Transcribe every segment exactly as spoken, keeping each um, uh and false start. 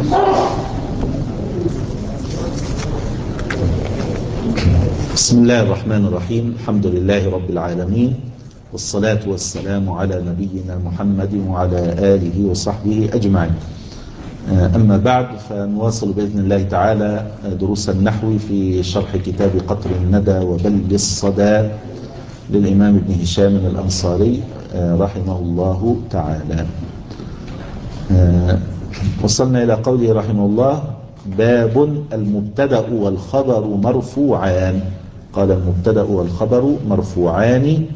بسم الله الرحمن الرحيم. الحمد لله رب العالمين، والصلاة والسلام على نبينا محمد وعلى آله وصحبه أجمعين. أما بعد، فنواصل بإذن الله تعالى دروس النحو في شرح كتاب قطر الندى وبل الصدى للإمام ابن هشام الأنصاري رحمه الله تعالى. وصلنا إلى قوله رحمه الله: باب المبتدأ والخبر مرفوعان. قال: المبتدأ والخبر مرفوعان،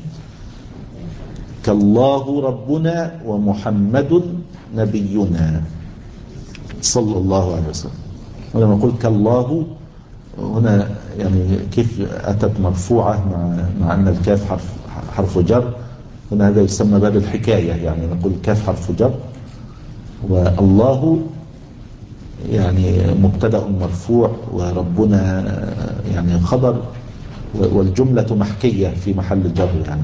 كالله ربنا ومحمد نبينا صلى الله عليه وسلم. ولما نقول كالله هنا يعني كيف أتت مرفوعة مع, مع أن الكاف حرف, حرف جر. هنا هذا يسمى باب الحكاية، يعني نقول كاف حرف جر والله يعني مبتدأ مرفوع وربنا يعني خبر، والجملة محكية في محل جر يعني.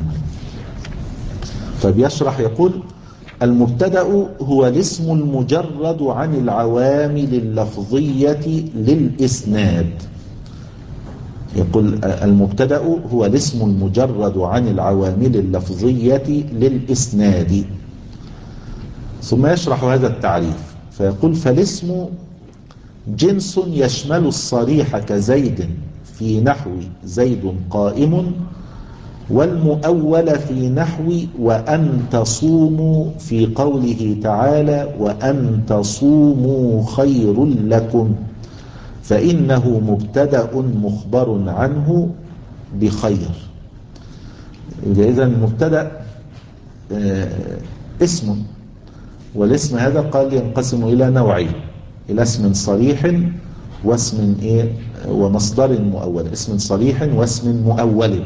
فبيشرح يقول: المبتدأ هو الاسم المجرد عن العوامل اللفظية للإسناد. يقول: المبتدأ هو الاسم المجرد عن العوامل اللفظية للإسناد. ثم يشرح هذا التعريف فيقول: فالاسم جنس يشمل الصريح كزيد في نحو زيد قائم، والمؤول في نحو وأن تصوموا في قوله تعالى: وأن تصوموا خير لكم، فإنه مبتدأ مخبر عنه بخير. إذا المبتدأ اسم، والاسم هذا قال ينقسم إلى نوعين: إلى اسم صريح واسم إيه ومصدر مؤول. اسم صريح واسم مؤول.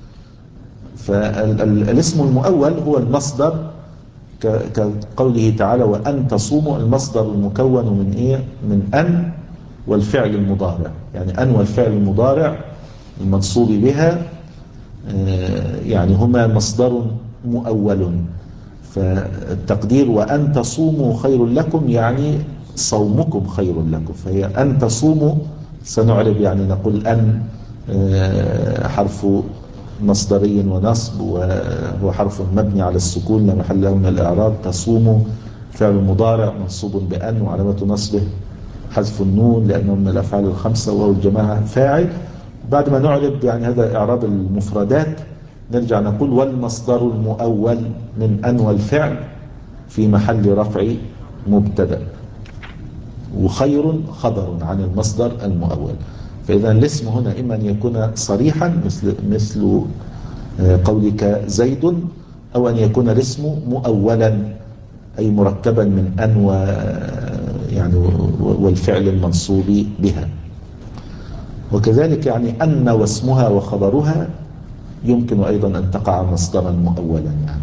فالاسم المؤول هو المصدر، كقوله تعالى: وأن تصوموا. المصدر المكون من إيه؟ من أن والفعل المضارع، يعني أن والفعل المضارع المنصوب بها يعني هما مصدر مؤول. فالتقدير وأن تصوموا خير لكم يعني صومكم خير لكم. فهي أن تصوموا سنعرب يعني نقول أن حرف مصدري ونصب، وهو حرف مبني على السكون لا محل له من الإعراب. تصوموا فعل مضارع منصوب بأن وعلامة نصبه حذف النون لأنه من الأفعال الخمسة، وهو الجماعة فاعل. بعد ما نعرب يعني هذا إعراب المفردات نرجع نقول: والمصدر المؤول من أن والفعل في محل رفع مبتدأ، وخير خبر عن المصدر المؤول. فإذا الاسم هنا إما أن يكون صريحا مثل مثل قولك زيد، أو أن يكون الاسم مؤولا أي مركبا من أن و يعني والفعل المنصوب بها. وكذلك يعني أن واسمها وخبرها يمكن أيضا أن تقع مصدرا مؤولا يعني.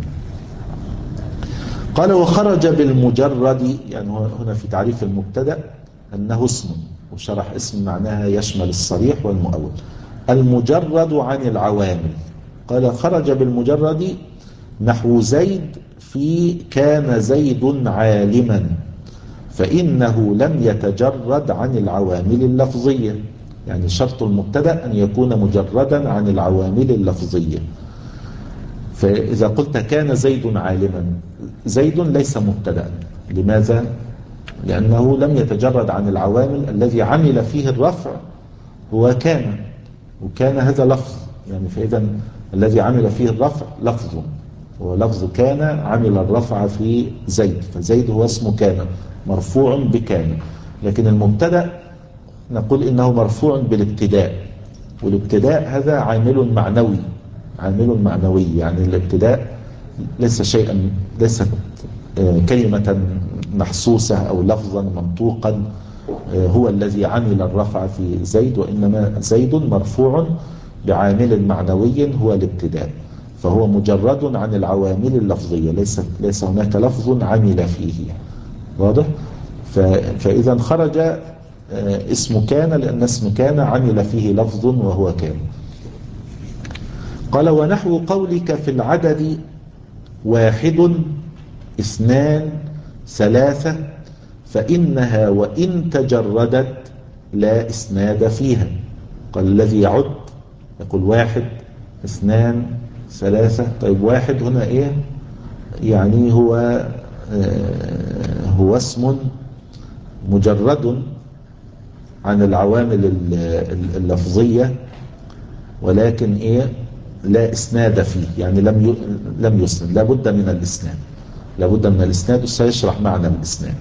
قال: وخرج بالمجرد، يعني هنا في تعريف المبتدأ أنه اسم، وشرح اسم معناها يشمل الصريح والمؤول. المجرد عن العوامل. قال: خرج بالمجرد نحو زيد في كان زيد عالما، فإنه لم يتجرد عن العوامل اللفظية. يعني شرط المبتدأ أن يكون مجردا عن العوامل اللفظية. فإذا قلت كان زيد عالما، زيد ليس مبتدأ. لماذا؟ لأنه لم يتجرد عن العوامل. الذي عمل فيه الرفع هو كان، وكان هذا لفظ يعني. فإذا الذي عمل فيه الرفع لفظ، ولفظ كان عمل الرفع في زيد، فزيد هو اسم كان مرفوع بكان. لكن المبتدأ نقول إنه مرفوع بالابتداء، والابتداء هذا عامل معنوي، عامل معنوي يعني الابتداء ليس شيئا، ليست كلمة محسوسة أو لفظا منطوقا هو الذي عمل الرفع في زيد، وإنما زيد مرفوع بعامل معنوي هو الابتداء، فهو مجرد عن العوامل اللفظية. ليس ليس هناك لفظ عمل فيه. واضح؟ فإذا خرج اسم كان لأن اسم كان عمل فيه لفظ وهو كان. قال: ونحو قولك في العدد واحد اثنان ثلاثة، فإنها وإن تجردت لا إسناد فيها. قال الذي يعد يقول واحد اثنان ثلاثة. طيب واحد هنا إيه؟ يعني هو آه هو اسم مجرد عن العوامل اللفظية، ولكن إيه؟ لا إسناد فيه، يعني لم لم يسند، لابد من الإسناد، لابد من الإسناد، وسيشرح معنى الإسناد.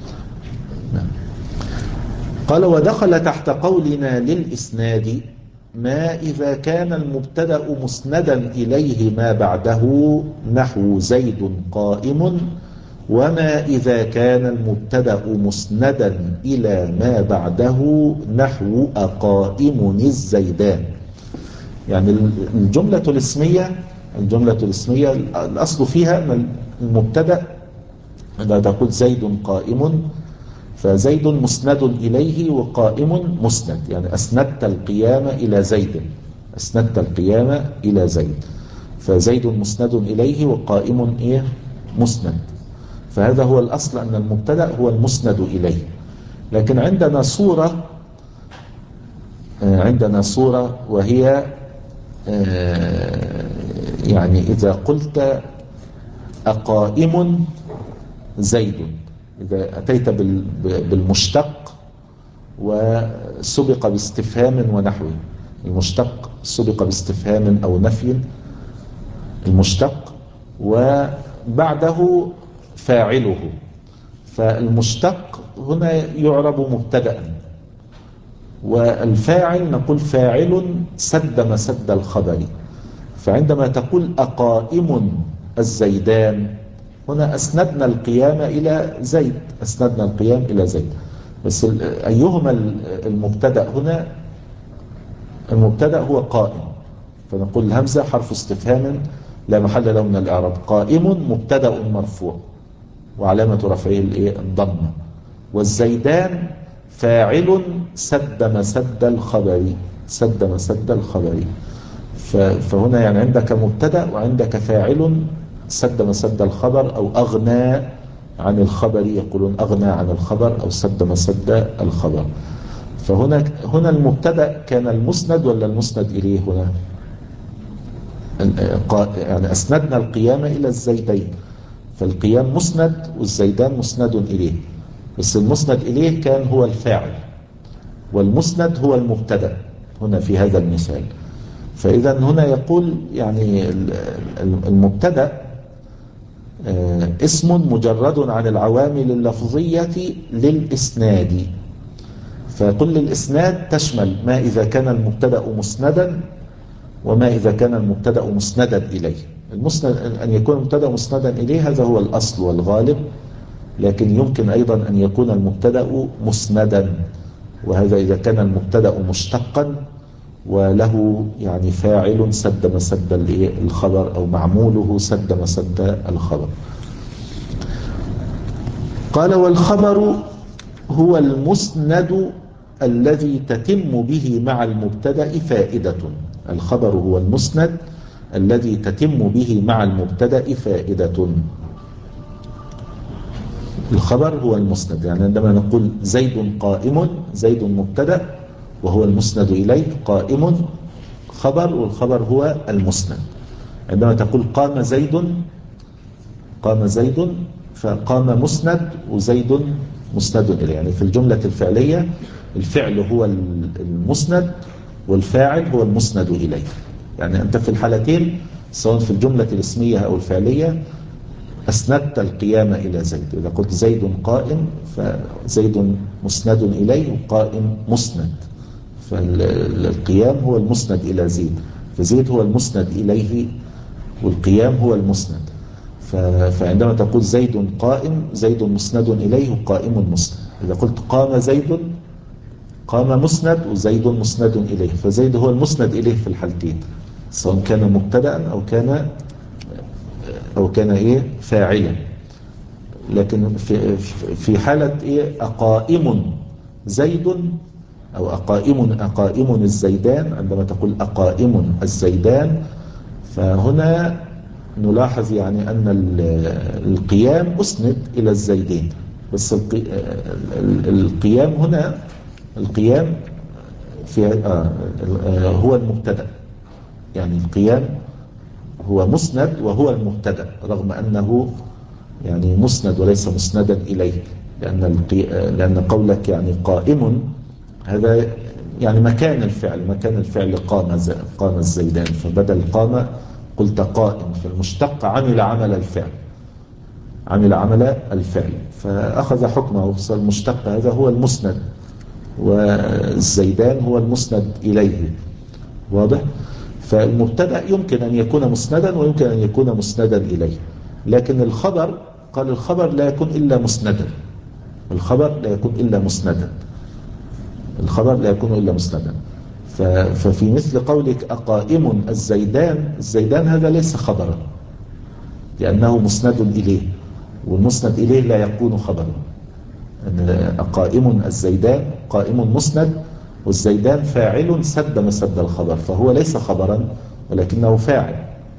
قال ودخل تحت قولنا للإسناد ما إذا كان المبتدأ مسندا إليه ما بعده نحو زيد قائم، وما إذا كان المبتدأ مسندا إلى ما بعده نحو أقائم الزيدان. يعني الجملة الاسمية الجملة الاسمية الأصل فيها أن المبتدأ إذا تقول زيد قائم فزيد مسند إليه وقائم مسند، يعني أسندت القيام إلى زيد، أسندت القيام إلى زيد، فزيد مسند إليه وقائم إيه؟ مسند. فهذا هو الأصل أن المبتدأ هو المسند إليه. لكن عندنا صورة عندنا صورة وهي يعني إذا قلت أقائم زيد، إذا أتيت بالمشتق وسبق باستفهام ونحوه، المشتق سبق باستفهام أو نفي، المشتق وبعده فاعله، فالمشتق هنا يعرب مبتدأ، والفاعل نقول فاعل سد مسد الخبر. فعندما تقول أقائم الزيدان هنا أسندنا القيام إلى زيد، أسندنا القيام إلى زيد، بس أيهما المبتدأ هنا؟ المبتدأ هو قائم، فنقول الهمزة حرف استفهام لا محل له من الإعراب. قائم مبتدأ مرفوع وعلامة رفعه الضمة، والزيدان فاعل سد مسد الخبر، سد مسد الخبر. فهنا يعني عندك مبتدأ وعندك فاعل سد مسد الخبر، أو أغنى عن الخبر، يقولون أغنى عن الخبر أو سد مسد الخبر. فهنا هنا المبتدأ كان المسند ولا المسند إليه؟ هنا يعني أسندنا القيام إلى الزيدين، فالقيام مسند والزيدان مسند إليه، بس المسند إليه كان هو الفاعل والمسند هو المبتدأ هنا في هذا المثال. فإذا هنا يقول يعني المبتدأ اسم مجرد عن العوامل اللفظية للإسناد، فكل الإسناد تشمل ما إذا كان المبتدأ مسندا وما إذا كان المبتدأ مسندا إليه. المسند أن يكون المبتدأ مسندا إليه هذا هو الأصل والغالب، لكن يمكن أيضا أن يكون المبتدأ مسندا، وهذا إذا كان المبتدأ مشتقا وله يعني فاعل سد مسد الخبر أو معموله سد مسد الخبر. قال والخبر هو المسند الذي تتم به مع المبتدأ فائدة. الخبر هو المسند الذي تتم به مع المبتدأ فائدة. الخبر هو المسند، يعني عندما نقول زيد قائم، زيد مبتدأ وهو المسند إليه، قائم خبر والخبر هو المسند. عندما تقول قام زيد، قام زيد فقام مسند وزيد مسند إليه، يعني في الجملة الفعلية الفعل هو المسند والفاعل هو المسند إليه. يعني أنت في الحالتين سواء في الجملة الاسمية أو الفعلية أسندت القيام إلى زيد. إذا قلت زيد قائم فزيد مسند إليه وقائم مسند، فالقيام هو المسند إلى زيد، فزيد هو المسند إليه والقيام هو المسند. فعندما تقول زيد قائم زيد مسند إليه وقائم مسند. إذا قلت قام زيد قام مسند وزيد مسند إليه، فزيد هو المسند إليه في الحالتين سواء كان مبتدأ أو كان أو كان إيه فاعلا. لكن في في حالة إيه أقائم زيد أو أقائم أقائم الزيدان، عندما تقول أقائم الزيدان فهنا نلاحظ يعني أن القيام أسند إلى الزيدين، بس القيام هنا، القيام في آه هو المبتدأ، يعني القيام هو مسند وهو المبتدأ، رغم أنه يعني مسند وليس مسندا إليه، لأن, القي... لأن قولك يعني قائم هذا يعني مكان الفعل، مكان الفعل قام ز... قام الزيدان، فبدل قام قلت قائم، فالمشتق عمل عمل الفعل، عمل عمل الفعل فأخذ حكمه، فالمشتق هذا هو المسند والزيدان هو المسند إليه. واضح؟ فالمبتدأ يمكن أن يكون مسندا ويمكن أن يكون مسندا إليه، لكن الخبر قال الخبر لا يكون إلا مسندا، الخبر لا يكون إلا مسندا، الخبر لا يكون إلا مسندا. ففي مثل قولك أقائم الزيدان، الزيدان هذا ليس خبرا لأنه مسند إليه، والمسند إليه لا يكون خبرا. أقائم الزيدان قائم مسند، والزيدان فاعل سد مسد الخبر، فهو ليس خبرا ولكنه فاعل.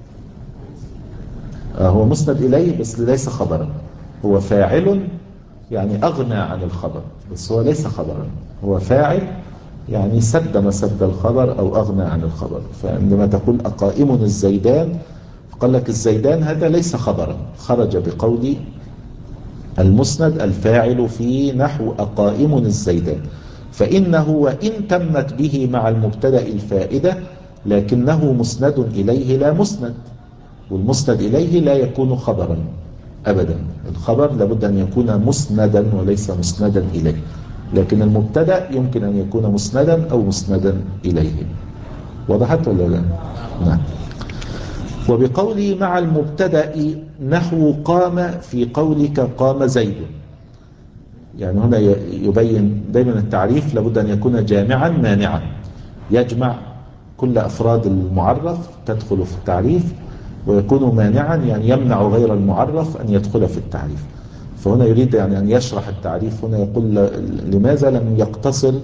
هو مسند إليه بس ليس خبرا، هو فاعل يعني أغنى عن الخبر، بس هو ليس خبرا، هو فاعل يعني سد مسد الخبر أو أغنى عن الخبر. فعندما تقول أقائم الزيدان قال لك الزيدان هذا ليس خبرا، خرج بقول المسند الفاعل في نحو أقائم الزيدان، فإنه وإن تمت به مع المبتدأ الفائدة لكنه مسند إليه لا مسند، والمسند إليه لا يكون خبرا أبدا، الخبر لابد أن يكون مسندا وليس مسندا إليه، لكن المبتدأ يمكن أن يكون مسندا أو مسندا إليه. وضحت ولا لا؟ نعم. وبقولي مع المبتدأ نحو قام في قولك قام زيد، يعني هنا يبين دائما التعريف لابد أن يكون جامعا مانعا، يجمع كل أفراد المعرف تدخل في التعريف، ويكون مانعا يعني يمنع غير المعرف أن يدخل في التعريف. فهنا يريد يعني أن يشرح التعريف، هنا يقول لماذا لم يقتصر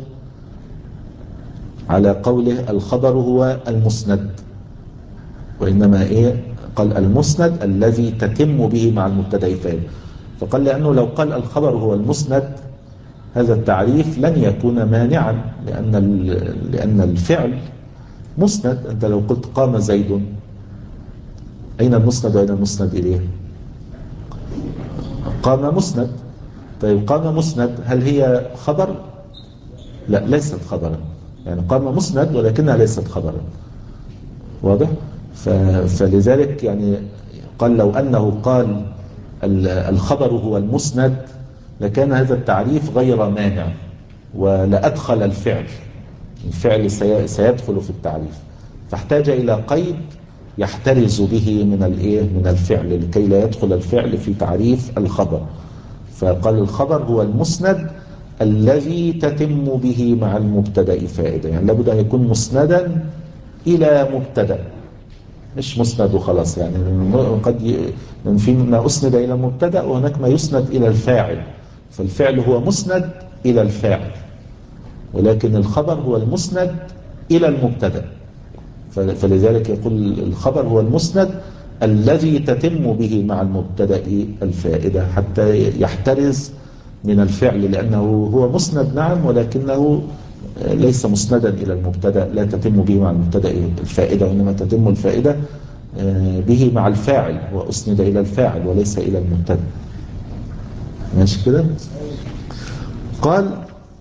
على قوله الخبر هو المسند، وإنما إيه قال المسند الذي تتم به مع المبتدأ فاعل، فقال لأنه لو قال الخبر هو المسند هذا التعريف لن يكون مانعا، لأن لأن الفعل مسند. أنت لو قلت قام زيد أين المسند وأين المسند إليه؟ قام مسند. طيب قام مسند هل هي خبر؟ لا ليست خبرا، يعني قام مسند ولكنها ليست خبرا. واضح؟ فلذلك يعني قال لو أنه قال الخبر هو المسند لكان هذا التعريف غير مانع، ولأدخل الفعل، الفعل سيدخل في التعريف، فاحتاج إلى قيد يحترز به من الايه من الفعل لكي لا يدخل الفعل في تعريف الخبر. فقال الخبر هو المسند الذي تتم به مع المبتدأ فائدة، يعني لابد أن يكون مسندا إلى مبتدأ، مش مسند وخلاص. يعني قد ي... في ما أسند إلى المبتدأ وهناك ما يسند إلى الفاعل، فالفعل هو مسند إلى الفاعل، ولكن الخبر هو المسند إلى المبتدأ. فلذلك يقول الخبر هو المسند الذي تتم به مع المبتدأ الفائدة حتى يحترز من الفعل، لأنه هو مسند نعم ولكنه ليس مسندا إلى المبتدأ، لا تتم به مع المبتدأ الفائدة، وإنما تتم الفائدة به مع الفاعل، وأسند إلى الفاعل وليس إلى المبتدأ. ماشي كده؟ قال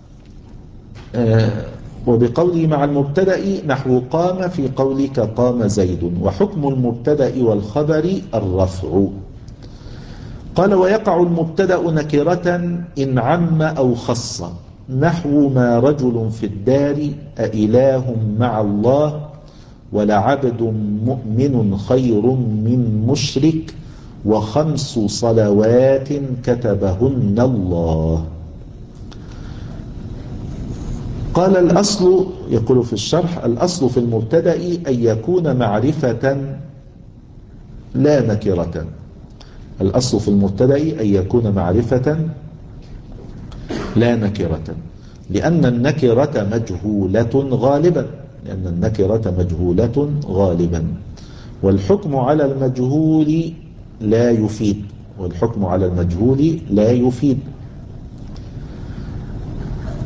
وبقولي مع المبتدأ نحو قام في قولك قام زيد، وحكم المبتدأ والخبر الرفع. قال ويقع المبتدأ نكرة إن عم أو خص، نحو ما رجل في الدار أإله مع الله ولعبد مؤمن خير من مشرك وخمس صلوات كتبهن الله. قال الأصل، يقول في الشرح الأصل في المبتدأ أن يكون معرفة لا نكرة، الأصل في المبتدأ أن يكون معرفة لا نكرة، لأن النكرة مجهولة غالبا، لأن النكرة مجهولة غالبا، والحكم على المجهول لا يفيد، والحكم على المجهول لا يفيد.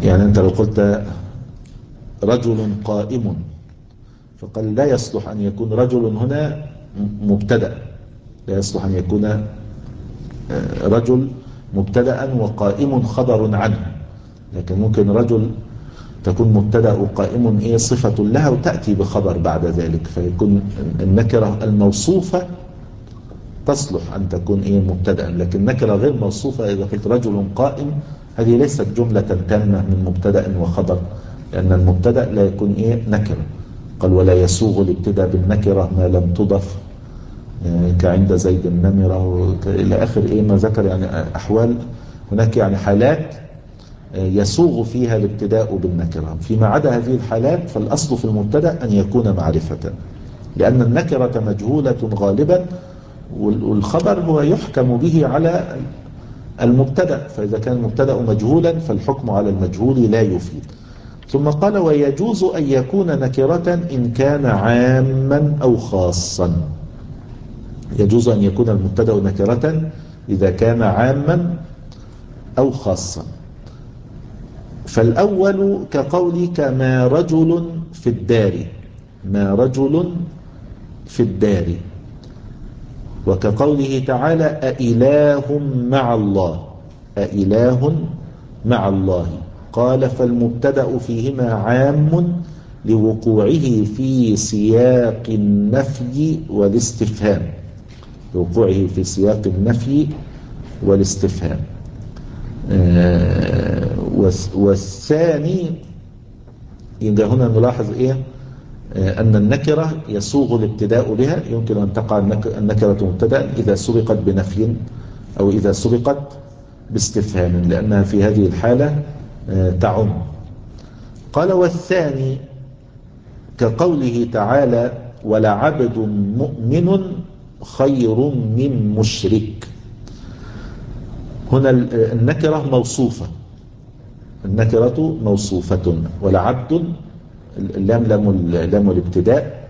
يعني أنت لو قلت رجل قائم، فقال لا يصلح أن يكون رجل هنا مبتدأ، لا يصلح أن يكون رجل مبتدأ وقائم خبر عنه، لكن ممكن رجل تكون مبتدأ وقائم إيه صفة لها وتأتي بخبر بعد ذلك، فيكون النكرة الموصوفة تصلح أن تكون إيه مبتدأ، لكن نكرة غير موصوفة إذا قلت رجل قائم هذه ليست جملة تامة من مبتدأ وخبر، لأن المبتدأ لا يكون إيه نكرة. قال ولا يسوغ الابتداء بالنكرة ما لم تضف كعند زيد النمرة إلى آخر إيه ما ذكر، يعني أحوال هناك يعني حالات يسوغ فيها الابتداء بالنكرة، فيما عدا هذه الحالات فالأصل في المبتدأ أن يكون معرفة، لأن النكرة مجهولة غالبا والخبر هو يحكم به على المبتدأ، فإذا كان المبتدأ مجهولا فالحكم على المجهول لا يفيد. ثم قال ويجوز أن يكون نكرة إن كان عاما أو خاصا، يجوز أن يكون المبتدأ نكرة إذا كان عاما أو خاصا. فالأول كقولك ما رجل في الدار، ما رجل في الدار، وكقوله تعالى أإله مع الله، أإله مع الله. قال فالمبتدأ فيهما عام لوقوعه في سياق النفي والاستفهام، لوقوعه في سياق النفي والاستفهام. آه والثاني إذا هنا نلاحظ إيه آه أن النكرة يسوغ الابتداء بها، يمكن أن تقع النكرة مبتدأ إذا سبقت بنفي أو إذا سبقت باستفهام، لأنها في هذه الحالة آه تعم. قال والثاني كقوله تعالى ولعبد مؤمن خير من مشرك. هنا النكرة موصوفة، النكرة موصوفة، ولعبد اللام لام الابتداء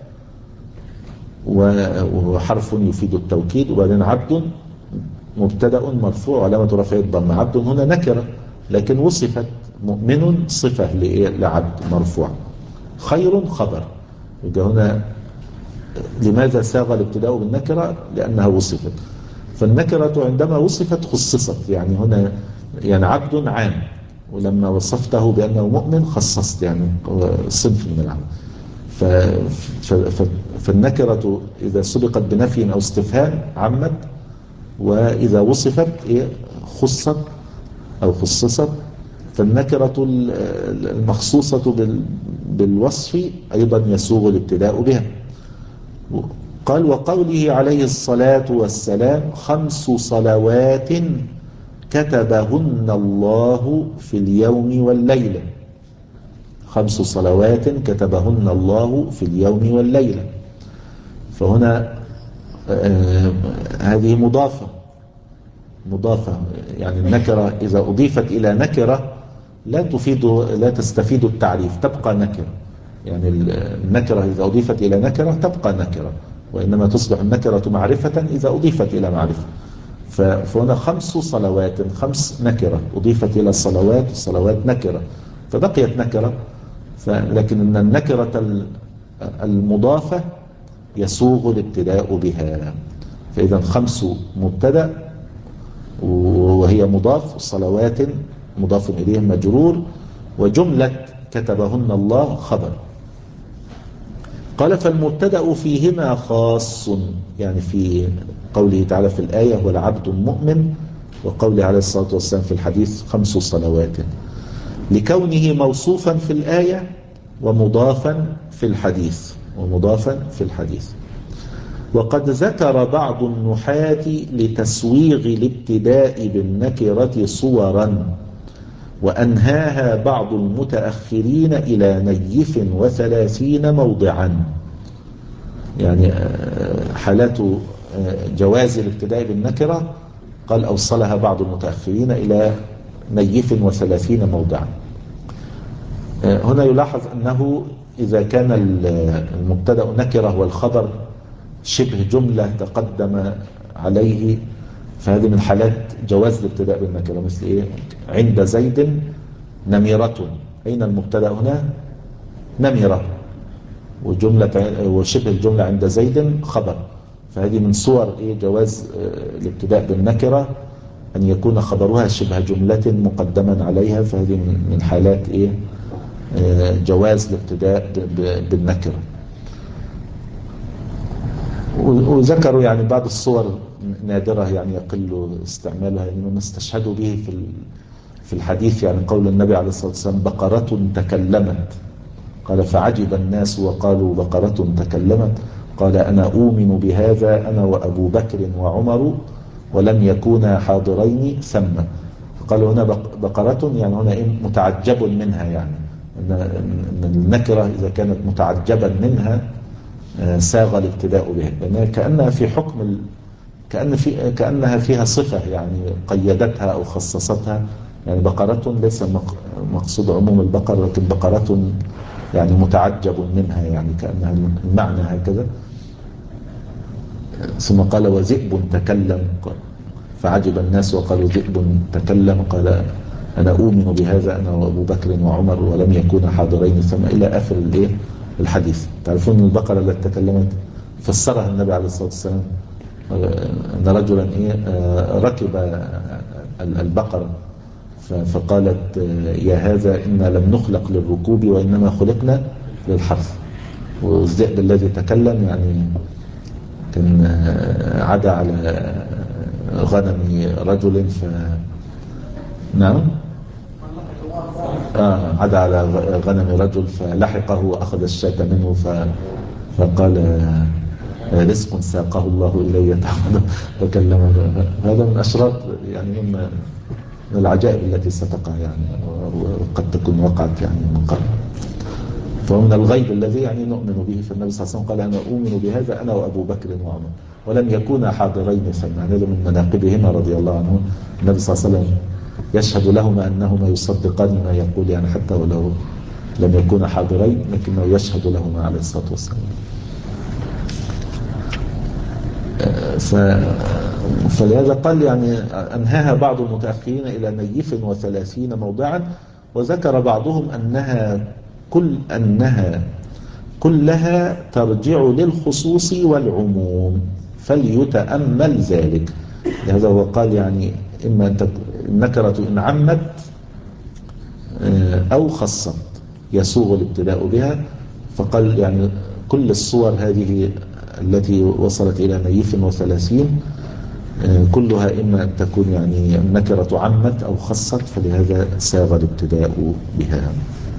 وحرف يفيد التوكيد، وبعدين عبد مبتدأ مرفوع وعلامة رفعه الضمة. عبد هنا نكرة لكن وصفت، مؤمن صفة لعبد مرفوع، خير خبر. يبقى هنا لماذا ساغ الابتداء بالنكرة؟ لأنها وصفت، فالنكرة عندما وصفت خصصت، يعني هنا يعني عبد عام، ولما وصفته بأنه مؤمن خصصت يعني صنف من العام. فالنكرة إذا سبقت بنفي أو استفهام عمت، وإذا وصفت خصت أو خصصت. فالنكرة المخصوصة بالوصف أيضا يسوغ الابتداء بها. قال وقوله عليه الصلاة والسلام خمس صلوات كتبهن الله في اليوم والليلة، خمس صلوات كتبهن الله في اليوم والليلة. فهنا آه هذه مضافة، مضافة يعني النكرة إذا أضيفت إلى نكرة لا تفيد لا تستفيد التعريف، تبقى نكرة. يعني النكرة إذا أضيفت إلى نكرة تبقى نكرة، وإنما تصبح النكرة معرفة إذا أضيفت إلى معرفة. فهنا خمس صلوات، خمس نكرة أضيفت إلى الصلوات، الصلوات نكرة فبقيت نكرة. لكن أن النكرة المضافة يسوغ الابتداء بها. فإذا خمس مبتدأ وهي مضاف، صلوات مضاف إليه مجرور، وجملة كتبهن الله خبر. قال فالمبتدأ فيهما خاص، يعني في قوله تعالى في الآية والعبد مؤمن، وقوله عليه الصلاة والسلام في الحديث خمس صلوات، لكونه موصوفا في الآية ومضافا في الحديث، ومضافا في الحديث. وقد ذكر بعض النحاة لتسويغ الابتداء بالنكرة صورا، وأنهاها بعض المتأخرين إلى نيف وثلاثين موضعا. يعني حالات جواز الابتداء بالنكرة قال أوصلها بعض المتأخرين إلى نيف وثلاثين موضعا. هنا يلاحظ أنه إذا كان المبتدأ نكرة والخبر شبه جملة تقدم عليه، فهذه من حالات جواز الابتداء بالنكرة، مثل إيه؟ عند زيد نمرة. أين المبتدأ هنا؟ نمرة، وجملة وشبه الجملة عند زيد خبر. فهذه من صور إيه جواز الابتداء بالنكرة، أن يكون خبرها شبه جملة مقدما عليها، فهذه من حالات إيه جواز الابتداء بالنكرة. وذكروا يعني بعض الصور نادرة يعني يقل استعمالها، يعني من استشهدوا به في في الحديث، يعني قول النبي عليه الصلاة والسلام بقرة تكلمت، قال فعجب الناس وقالوا بقرة تكلمت، قال أنا أؤمن بهذا أنا وأبو بكر وعمر ولم يكونا حاضرين ثم. قالوا هنا بقرة يعني هنا متعجب منها، يعني أن النكرة إذا كانت متعجبا منها ساغ الابتداء بها، لأنها كأنها في حكم كأن في كأنها فيها صفة يعني قيدتها أو خصصتها. يعني بقرة ليس مقصود عموم البقر، لكن بقرة يعني متعجب منها، يعني كأنها المعنى هكذا. ثم قال وذئب تكلم، فعجب الناس وقالوا ذئب تكلم، قال أنا أؤمن بهذا أنا وأبو بكر وعمر ولم يكونا حاضرين ثم، إلى آخر الإيه الحديث. تعرفون البقرة التي تكلمت فسرها النبي عليه الصلاة والسلام أن رجلا إيه ركب البقرة فقالت يا هذا إنا لم نخلق للركوب وإنما خلقنا للحرث. والذئب الذي تكلم يعني كان عدا على غنم رجل ف نعم آه عدا على غنم رجل فلحقه وأخذ الشاة منه ف... فقال رزق ساقه الله إلي وكلمه. هذا من أشراط يعني من العجائب التي ستقع يعني، وقد تكون وقعت يعني من قبل. فهو من الغيب الذي يعني نؤمن به. فالنبي صلى الله عليه وسلم قال أنا أؤمن بهذا أنا وأبو بكر وعمر ولم يكونا حاضرين ثم. هذا من مناقبهما رضي الله عنهم. النبي صلى الله عليه وسلم يشهد لهما أنهما يصدقان ما يقول، يعني حتى ولو لم يكونا حاضرين لكنه يشهد لهما عليه الصلاة والسلام. ف... فلهذا قال يعني أنهاها بعض المتأخرين إلى نيف وثلاثين موضعا، وذكر بعضهم أنها كل أنها كلها ترجع للخصوص والعموم فليتأمل ذلك. لهذا هو قال يعني إما أن النكرة إن عمت أو خصت يسوغ الابتداء بها. فقال يعني كل الصور هذه التي وصلت إلى نيف وثلاثين كلها إما أن تكون يعني النكرة عمت أو خصت، فلهذا ساغ الابتداء بها.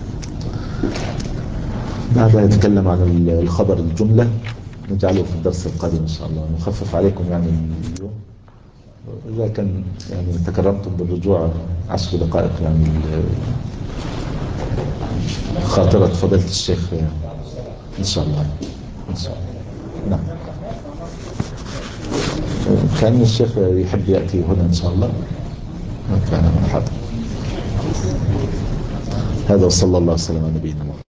بعدها يتكلم عن الخبر الجملة، نجعله في الدرس القادم إن شاء الله، نخفف عليكم يعني اليوم. إذا كان يعني تكرمتم بالرجوع عشر دقائق يعني خاطرة فضيلة الشيخ يعني إن شاء الله إن شاء الله. نعم كان الشيخ يحب يأتي هنا إن شاء الله كان حاضر. هذا وصلى الله وسلم على نبينا محمد.